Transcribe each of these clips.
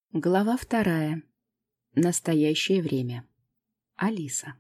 Глава 2. Настоящее время. Алиса.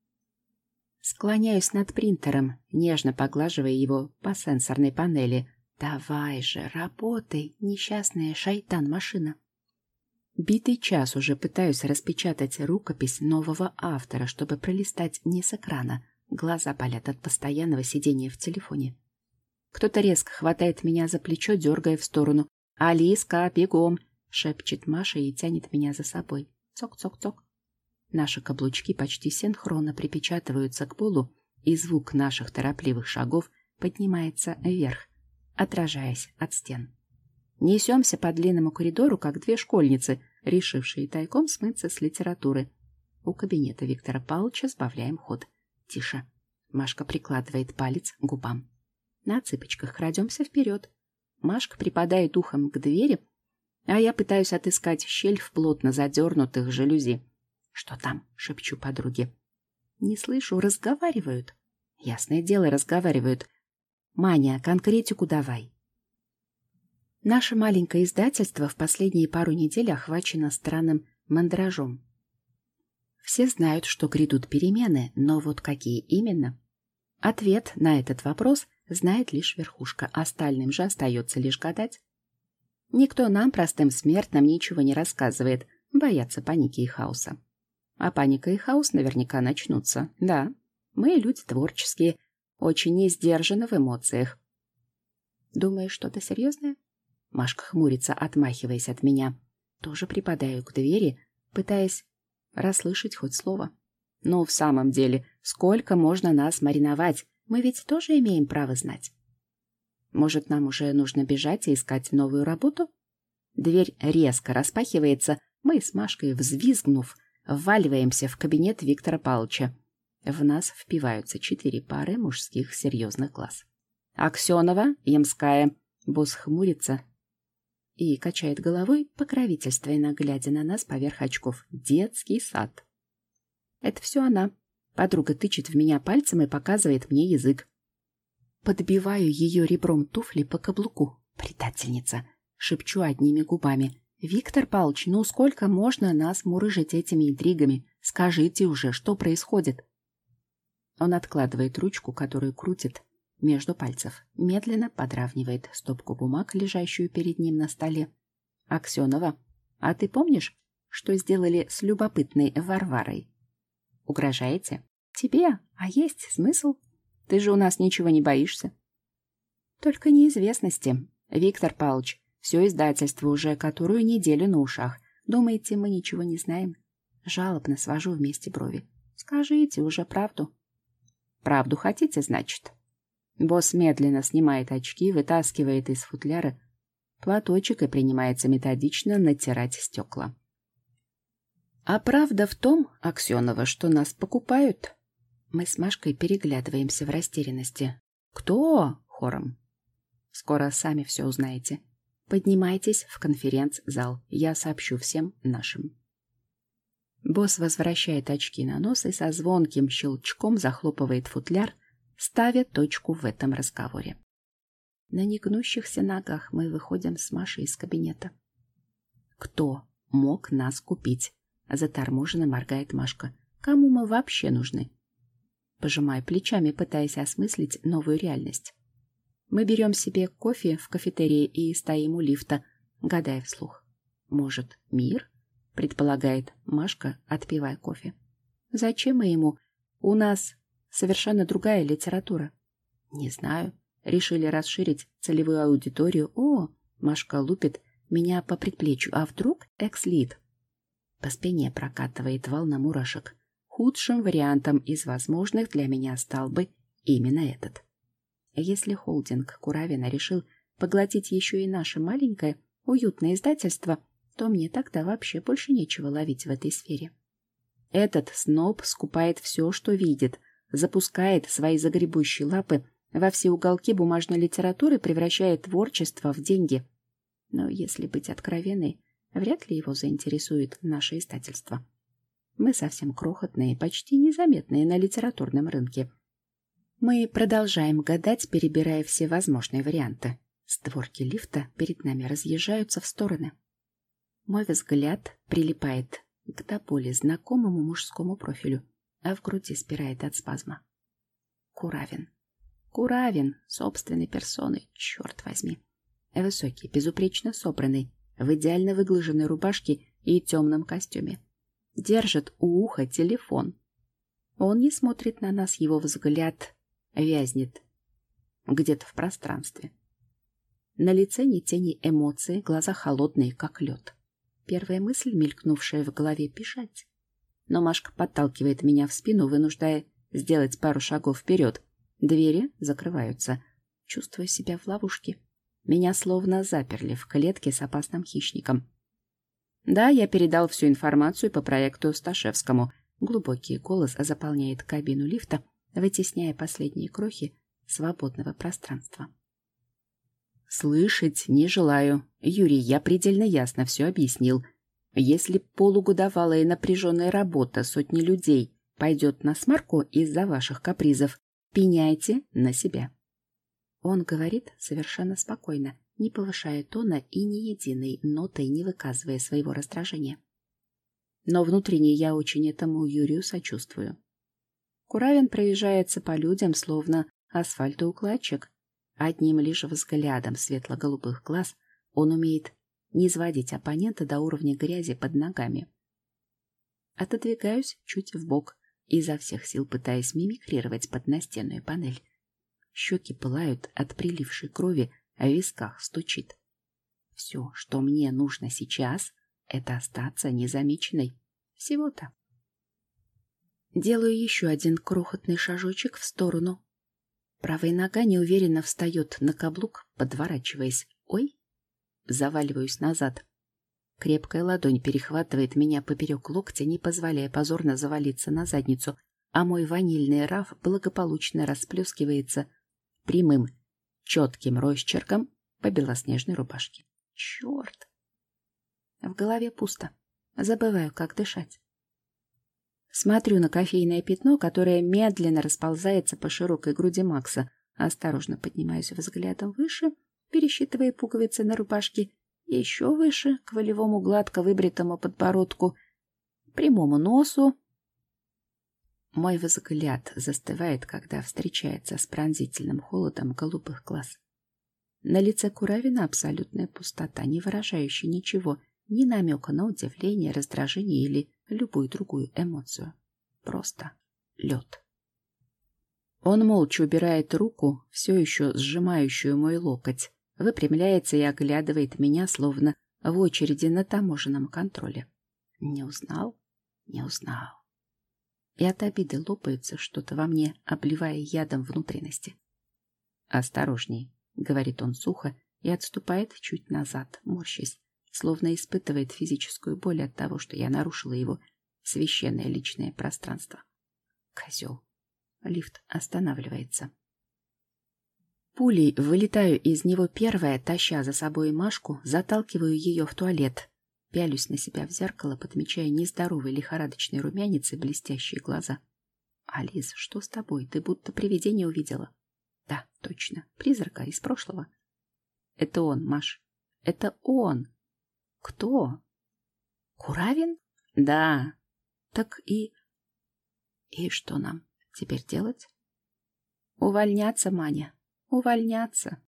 Склоняюсь над принтером, нежно поглаживая его по сенсорной панели. Давай же, работай, несчастная шайтан-машина. Битый час уже пытаюсь распечатать рукопись нового автора, чтобы пролистать не с экрана. Глаза болят от постоянного сидения в телефоне. Кто-то резко хватает меня за плечо, дергая в сторону. «Алиска, бегом!» — шепчет Маша и тянет меня за собой. Цок-цок-цок. Наши каблучки почти синхронно припечатываются к полу, и звук наших торопливых шагов поднимается вверх, отражаясь от стен. Несемся по длинному коридору, как две школьницы, решившие тайком смыться с литературы. У кабинета Виктора Павловича сбавляем ход. Тише. Машка прикладывает палец к губам. На цыпочках крадемся вперед. Машка припадает ухом к двери, а я пытаюсь отыскать щель в плотно задернутых жалюзи. «Что там?» — шепчу подруге. «Не слышу, разговаривают». «Ясное дело, разговаривают. Маня, конкретику давай». Наше маленькое издательство в последние пару недель охвачено странным мандражом. Все знают, что грядут перемены, но вот какие именно? Ответ на этот вопрос знает лишь верхушка, остальным же остается лишь гадать. Никто нам, простым смертным, ничего не рассказывает, боятся паники и хаоса. А паника и хаос наверняка начнутся. Да, мы люди творческие, очень не сдержаны в эмоциях. Думаешь, что-то серьезное? Машка хмурится, отмахиваясь от меня. Тоже припадаю к двери, пытаясь расслышать хоть слово. Но в самом деле, сколько можно нас мариновать? Мы ведь тоже имеем право знать. Может, нам уже нужно бежать и искать новую работу? Дверь резко распахивается. Мы с Машкой, взвизгнув, вваливаемся в кабинет Виктора Павловича. В нас впиваются 4 пары мужских серьезных глаз. «Аксенова, Ямская!» Босс хмурится и качает головой, покровительственно глядя на нас поверх очков. «Детский сад!» Это все она. Подруга тычет в меня пальцем и показывает мне язык. Подбиваю ее ребром туфли по каблуку. «Предательница!» — шепчу одними губами. «Виктор Павлович, ну сколько можно нас мурыжить этими интригами? Скажите уже, что происходит?» Он откладывает ручку, которую крутит между пальцев, медленно подравнивает стопку бумаг, лежащую перед ним на столе. «Аксенова, а ты помнишь, что сделали с любопытной Варварой?» «Угрожаете?» «Тебе? А есть смысл? Ты же у нас ничего не боишься». «Только неизвестности. Виктор Павлович, все издательство уже которую неделю на ушах. Думаете, мы ничего не знаем?» Жалобно свожу вместе брови. «Скажите уже правду». «Правду хотите, значит?» Босс медленно снимает очки, вытаскивает из футляра платочек и принимается методично натирать стекла. «А правда в том, Аксенова, что нас покупают?» Мы с Машкой переглядываемся в растерянности. «Кто?» — хором. «Скоро сами все узнаете. Поднимайтесь в конференц-зал. Я сообщу всем нашим». Босс возвращает очки на нос и со звонким щелчком захлопывает футляр, ставя точку в этом разговоре. На негнущихся ногах мы выходим с Машей из кабинета. «Кто мог нас купить?» — заторможенно моргает Машка. «Кому мы вообще нужны?» Пожимаю плечами, пытаясь осмыслить новую реальность. Мы берем себе кофе в кафетерии и стоим у лифта, гадая вслух. «Может, мир?» — предполагает Машка, отпивая кофе. «Зачем мы ему? У нас совершенно другая литература». «Не знаю. Решили расширить целевую аудиторию. О!» — Машка лупит меня по предплечью. «А вдруг экс-лид?» По спине прокатывает волна мурашек. Худшим вариантом из возможных для меня стал бы именно этот. Если холдинг Куравина решил поглотить еще и наше маленькое, уютное издательство, то мне тогда вообще больше нечего ловить в этой сфере. Этот сноб скупает все, что видит, запускает свои загребущие лапы во все уголки бумажной литературы, превращая творчество в деньги. Но, если быть откровенной, вряд ли его заинтересует наше издательство. Мы совсем крохотные, почти незаметные на литературном рынке. Мы продолжаем гадать, перебирая все возможные варианты. Створки лифта перед нами разъезжаются в стороны. Мой взгляд прилипает к до боли знакомому мужскому профилю, а в груди спирает от спазма. Куравин. Куравин собственной персоной, черт возьми. Высокий, безупречно собранный, в идеально выглаженной рубашке и темном костюме. Держит у уха телефон. Он не смотрит на нас, его взгляд вязнет где-то в пространстве. На лице ни тени эмоций, глаза холодные, как лед. Первая мысль, мелькнувшая в голове, — бежать. Но Машка подталкивает меня в спину, вынуждая сделать пару шагов вперед. Двери закрываются. Чувствую себя в ловушке. Меня словно заперли в клетке с опасным хищником. Да, я передал всю информацию по проекту Сташевскому. Глубокий голос заполняет кабину лифта, вытесняя последние крохи свободного пространства. Слышать не желаю. Юрий, я предельно ясно все объяснил. Если полугодовалая напряженная работа сотни людей пойдет на смарку из-за ваших капризов, пеняйте на себя. Он говорит совершенно спокойно, не повышая тона и ни единой нотой не выказывая своего раздражения. Но внутренне я очень этому Юрию сочувствую. Куравин проезжается по людям, словно асфальтоукладчик. Одним лишь взглядом светло-голубых глаз он умеет низводить оппонента до уровня грязи под ногами. Отодвигаюсь чуть вбок, изо всех сил пытаясь мимикрировать под настенную панель. Щеки пылают от прилившей крови, а в висках стучит. Все, что мне нужно сейчас, это остаться незамеченной. Всего-то. Делаю еще один крохотный шажочек в сторону. Правая нога неуверенно встает на каблук, подворачиваясь. Ой! Заваливаюсь назад. Крепкая ладонь перехватывает меня поперек локтя, не позволяя позорно завалиться на задницу, а мой ванильный раф благополучно расплескивается прямым, четким росчерком по белоснежной рубашке. Черт! В голове пусто. Забываю, как дышать. Смотрю на кофейное пятно, которое медленно расползается по широкой груди Макса. Осторожно поднимаюсь взглядом выше, пересчитывая пуговицы на рубашке, еще выше, к волевому гладко выбритому подбородку, прямому носу. Мой взгляд застывает, когда встречается с пронзительным холодом голубых глаз. На лице Куравина абсолютная пустота, не выражающая ничего, ни намека на удивление, раздражение или любую другую эмоцию. Просто лед. Он молча убирает руку, все еще сжимающую мой локоть, выпрямляется и оглядывает меня, словно в очереди на таможенном контроле. Не узнал? Не узнал. И от обиды лопается что-то во мне, обливая ядом внутренности. «Осторожней», — говорит он сухо и отступает чуть назад, морщась, словно испытывает физическую боль от того, что я нарушила его священное личное пространство. Козел. Лифт останавливается. Пулей вылетаю из него первая, таща за собой Машку, заталкиваю ее в туалет. Пялюсь на себя в зеркало, подмечая нездоровый лихорадочный румянец и блестящие глаза. «Алис, что с тобой? Ты будто привидение увидела». «Да, точно. Призрака из прошлого». «Это он, Маш. Это он». «Кто?» «Куравин?» «Да». «Так и...» «И что нам теперь делать?» «Увольняться, Маня, увольняться».